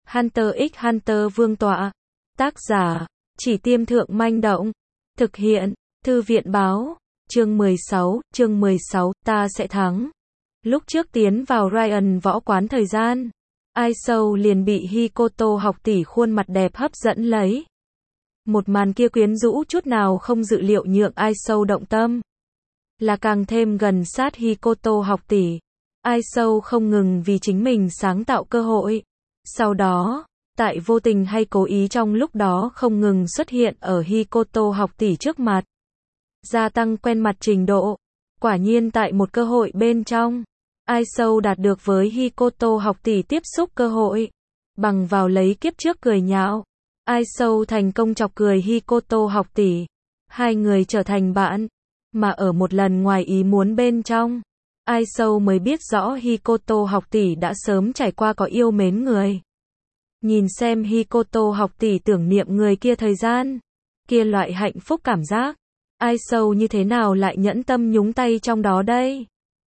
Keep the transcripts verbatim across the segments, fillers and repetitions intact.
Hunter x Hunter Vương tọa. Tác giả, Chỉ Tiêm Thượng Manh Động. Thực hiện, Thư viện Báo. Chương mười sáu, chương mười sáu, ta sẽ thắng. Lúc trước tiến vào Ryan võ quán thời gian, Ai Sâu liền bị Hikoto học tỷ khuôn mặt đẹp hấp dẫn lấy. Một màn kia quyến rũ chút nào không dự liệu nhượng Ai Sâu động tâm. Là càng thêm gần sát Hikoto học tỷ. Ai Sâu không ngừng vì chính mình sáng tạo cơ hội. Sau đó, tại vô tình hay cố ý trong lúc đó không ngừng xuất hiện ở Hikoto học tỷ trước mặt. Gia tăng quen mặt trình độ. Quả nhiên tại một cơ hội bên trong, Ai Sâu đạt được với Hikoto học tỷ tiếp xúc cơ hội. Bằng vào lấy kiếp trước cười nhạo, Ai Sâu thành công chọc cười Hikoto học tỷ. Hai người trở thành bạn. Mà ở một lần ngoài ý muốn bên trong, Ai Sâu mới biết rõ Hikoto học tỷ đã sớm trải qua có yêu mến người. Nhìn xem Hikoto học tỷ tưởng niệm người kia thời gian, kia loại hạnh phúc cảm giác, Ai Sâu như thế nào lại nhẫn tâm nhúng tay trong đó đây?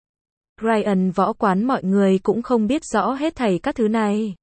Ryan võ quán mọi người cũng không biết rõ hết thảy các thứ này.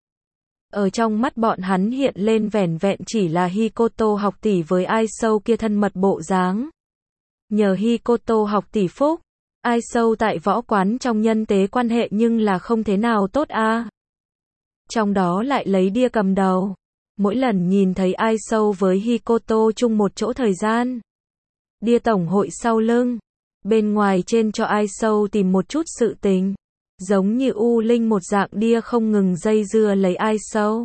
Ở trong mắt bọn hắn hiện lên vẻn vẹn chỉ là Hikoto học tỷ với Ai Sâu kia thân mật bộ dáng. Nhờ Hikoto học tỷ phúc, Ai Sâu tại võ quán trong nhân tế quan hệ nhưng là không thế nào tốt a. À. Trong đó lại lấy Đia cầm đầu. Mỗi lần nhìn thấy Ai Sâu với Hikoto chung một chỗ thời gian, Đia tổng hội sau lưng, bên ngoài trên cho Ai Sâu tìm một chút sự tình. Giống như U Linh một dạng, Đia không ngừng dây dưa lấy Ai Sâu.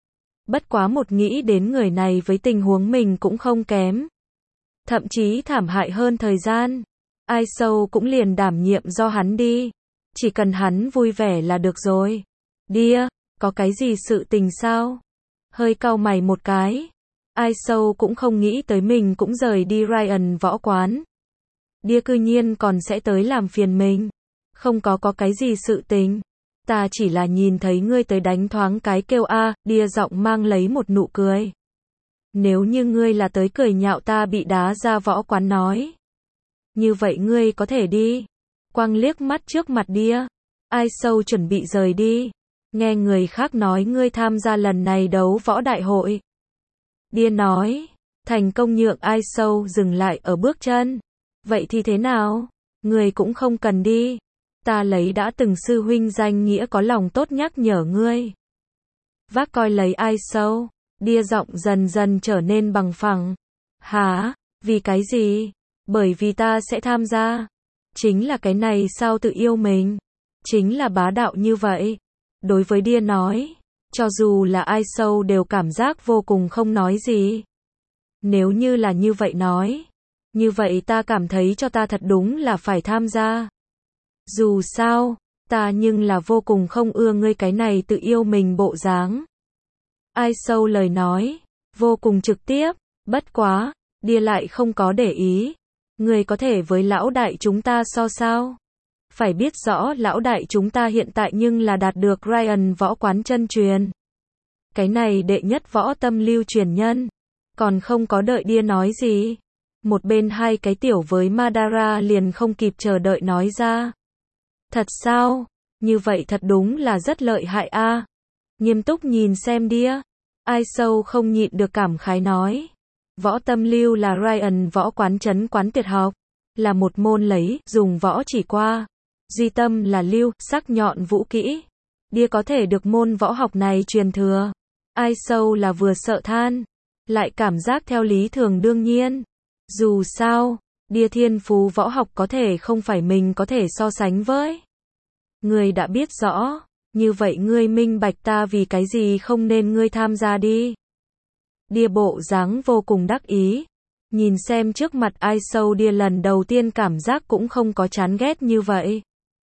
Bất quá một nghĩ đến người này với tình huống mình cũng không kém. Thậm chí thảm hại hơn thời gian. Ai Sâu cũng liền đảm nhiệm do hắn đi. Chỉ cần hắn vui vẻ là được rồi. Đia, có cái gì sự tình sao? Hơi cau mày một cái. Ai Sâu cũng không nghĩ tới mình cũng rời đi Ryan võ quán. Đia cư nhiên còn sẽ tới làm phiền mình. Không có có cái gì sự tình. Ta chỉ là nhìn thấy ngươi tới đánh thoáng cái kêu a. Đia giọng mang lấy một nụ cười. Nếu như ngươi là tới cười nhạo ta bị đá ra võ quán nói. Như vậy ngươi có thể đi. Quang liếc mắt trước mặt Đia. Ai Sâu chuẩn bị rời đi. Nghe người khác nói ngươi tham gia lần này đấu võ đại hội. Đia nói. Thành công nhượng Ai Sâu dừng lại ở bước chân. Vậy thì thế nào? Ngươi cũng không cần đi. Ta lấy đã từng sư huynh danh nghĩa có lòng tốt nhắc nhở ngươi. Vác coi lấy Ai Sâu. Đia giọng dần dần trở nên bằng phẳng. Hả? Vì cái gì? Bởi vì ta sẽ tham gia. Chính là cái này sao tự yêu mình? Chính là bá đạo như vậy. Đối với Đia nói, cho dù là Ai Sâu đều cảm giác vô cùng không nói gì. Nếu như là như vậy nói, như vậy ta cảm thấy cho ta thật đúng là phải tham gia. Dù sao, ta nhưng là vô cùng không ưa ngươi cái này tự yêu mình bộ dáng. Ai Sâu lời nói, vô cùng trực tiếp, bất quá, Đia lại không có để ý. Ngươi có thể với lão đại chúng ta so sao? Phải biết rõ lão đại chúng ta hiện tại nhưng là đạt được Ryan võ quán chân truyền. Cái này đệ nhất võ tâm lưu truyền nhân. Còn không có đợi Đia nói gì. Một bên hai cái tiểu với Madara liền không kịp chờ đợi nói ra. Thật sao? Như vậy thật đúng là rất lợi hại a. À. Nghiêm túc nhìn xem Đia. Ai Sâu không nhịn được cảm khái nói. Võ tâm lưu là Ryan võ quán trấn quán tuyệt học. Là một môn lấy, dùng võ chỉ qua. Duy tâm là lưu, sắc nhọn vũ kỹ. Đia có thể được môn võ học này truyền thừa. Ai Sâu là vừa sợ than. Lại cảm giác theo lý thường đương nhiên. Dù sao, Đia thiên phú võ học có thể không phải mình có thể so sánh với. Ngươi đã biết rõ. Như vậy ngươi minh bạch ta vì cái gì không nên ngươi tham gia đi. Đia bộ dáng vô cùng đắc ý. Nhìn xem trước mặt Ai Sâu, Đia lần đầu tiên cảm giác cũng không có chán ghét như vậy.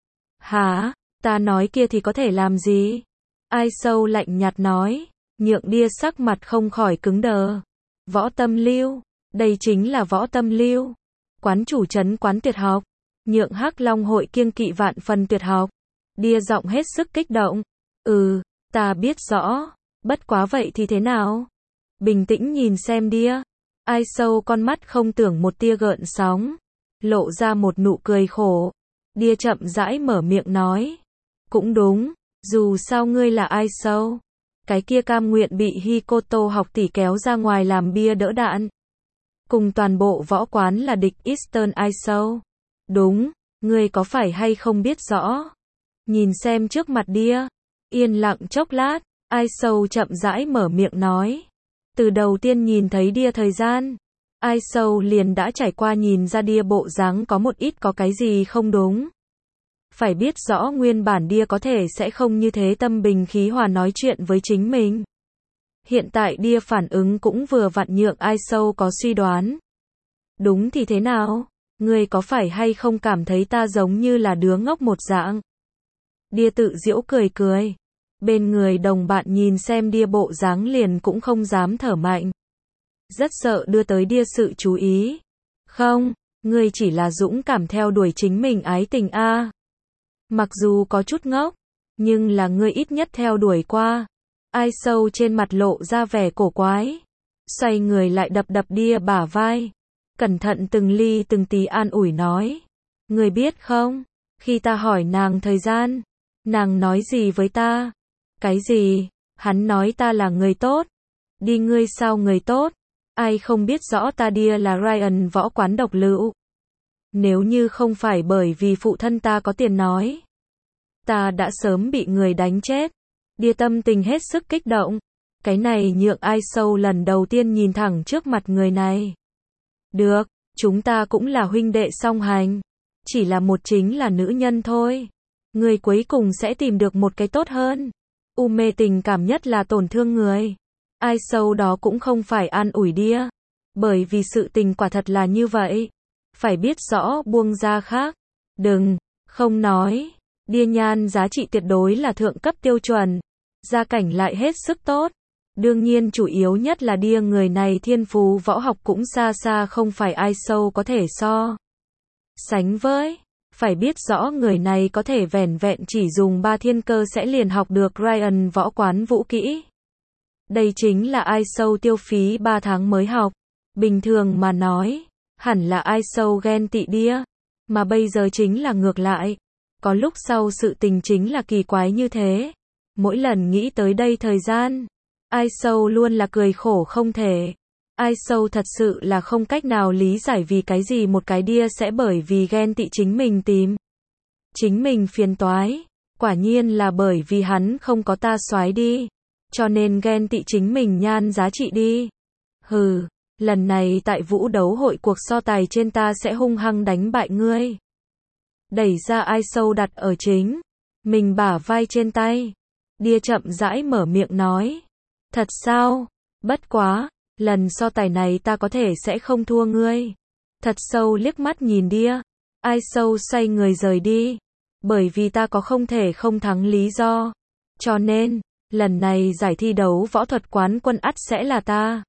Hả? Ta nói kia thì có thể làm gì? Ai Sâu lạnh nhạt nói. Nhượng Đia sắc mặt không khỏi cứng đờ. Võ tâm lưu. Đây chính là võ tâm lưu. Quán chủ trấn quán tuyệt học. Nhượng Hắc Long hội kiêng kỵ vạn phần tuyệt học. Đia giọng hết sức kích động. Ừ, ta biết rõ. Bất quá vậy thì thế nào? Bình tĩnh nhìn xem Đia. Ai Sâu con mắt không tưởng một tia gợn sóng. Lộ ra một nụ cười khổ. Đia chậm rãi mở miệng nói. Cũng đúng, dù sao ngươi là Ai Sâu. Cái kia cam nguyện bị Hikoto học tỷ kéo ra ngoài làm bia đỡ đạn. Cùng toàn bộ võ quán là địch Eastern Isou. Đúng, ngươi có phải hay không biết rõ? Nhìn xem trước mặt đia. Yên lặng chốc lát, Isou chậm rãi mở miệng nói. Từ đầu tiên nhìn thấy đia thời gian, Isou liền đã trải qua nhìn ra đia bộ dáng có một ít có cái gì không đúng. Phải biết rõ nguyên bản đia có thể sẽ không như thế tâm bình khí hòa nói chuyện với chính mình. Hiện tại đia phản ứng cũng vừa vặn nhượng Isou có suy đoán. Đúng thì thế nào? Ngươi có phải hay không cảm thấy ta giống như là đứa ngốc một dạng? Đia tự giễu cười cười. Bên người đồng bạn nhìn xem đia bộ dáng liền cũng không dám thở mạnh. Rất sợ đưa tới đia sự chú ý. Không, ngươi chỉ là dũng cảm theo đuổi chính mình ái tình a. Mặc dù có chút ngốc, nhưng là ngươi ít nhất theo đuổi qua. Isou trên mặt lộ ra vẻ cổ quái. Xoay người lại đập đập đia bả vai. Cẩn thận từng ly từng tí an ủi nói. Ngươi biết không, khi ta hỏi nàng thời gian, nàng nói gì với ta? Cái gì? Hắn nói ta là người tốt. Đi ngươi sao người tốt? Ai không biết rõ ta đia là Ryan võ quán độc lựu. Nếu như không phải bởi vì phụ thân ta có tiền nói, ta đã sớm bị người đánh chết. Đia tâm tình hết sức kích động. Cái này nhượng Isou lần đầu tiên nhìn thẳng trước mặt người này. Được, chúng ta cũng là huynh đệ song hành. Chỉ là một chính là nữ nhân thôi. Người cuối cùng sẽ tìm được một cái tốt hơn. U mê tình cảm nhất là tổn thương người. Isou đó cũng không phải an ủi đia. Bởi vì sự tình quả thật là như vậy. Phải biết rõ buông ra khác. Đừng, không nói. Đia nhan giá trị tuyệt đối là thượng cấp tiêu chuẩn. Gia cảnh lại hết sức tốt. Đương nhiên chủ yếu nhất là đia người này thiên phú võ học cũng xa xa không phải Isou có thể so sánh với. Phải biết rõ người này có thể vẻn vẹn chỉ dùng ba thiên cơ sẽ liền học được Ryan võ quán vũ kỹ. Đây chính là Isou tiêu phí ba tháng mới học. Bình thường mà nói, hẳn là Isou ghen tị đia. Mà bây giờ chính là ngược lại. Có lúc sau sự tình chính là kỳ quái như thế. Mỗi lần nghĩ tới đây thời gian, Isou luôn là cười khổ không thể. Isou thật sự là không cách nào lý giải vì cái gì một cái đia sẽ bởi vì ghen tị chính mình tìm chính mình phiền toái. Quả nhiên là bởi vì hắn không có ta soái đi. Cho nên ghen tị chính mình nhan giá trị đi. Hừ, lần này tại vũ đấu hội cuộc so tài trên ta sẽ hung hăng đánh bại ngươi. Đẩy ra Isou đặt ở chính mình bả vai trên tay. Đia chậm rãi mở miệng nói. Thật sao? Bất quá, lần so tài này ta có thể sẽ không thua ngươi. Thật sâu liếc mắt nhìn đia. Isou xoay người rời đi. Bởi vì ta có không thể không thắng lý do. Cho nên, lần này giải thi đấu võ thuật quán quân ắt sẽ là ta.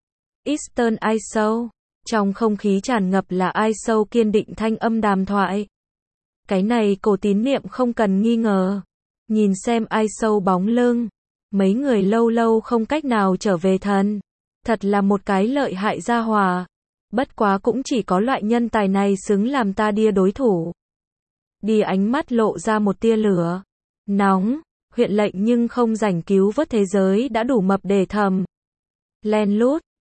Eastern Isou. Trong không khí tràn ngập là Isou kiên định thanh âm đàm thoại. Cái này cổ tín niệm không cần nghi ngờ. Nhìn xem Isou bóng lưng. Mấy người lâu lâu không cách nào trở về thần. Thật là một cái lợi hại gia hòa. Bất quá cũng chỉ có loại nhân tài này xứng làm ta đia đối thủ. Đia ánh mắt lộ ra một tia lửa. Nóng, huyện lệnh nhưng không rảnh cứu vớt thế giới đã đủ mập để thầm. Len lút,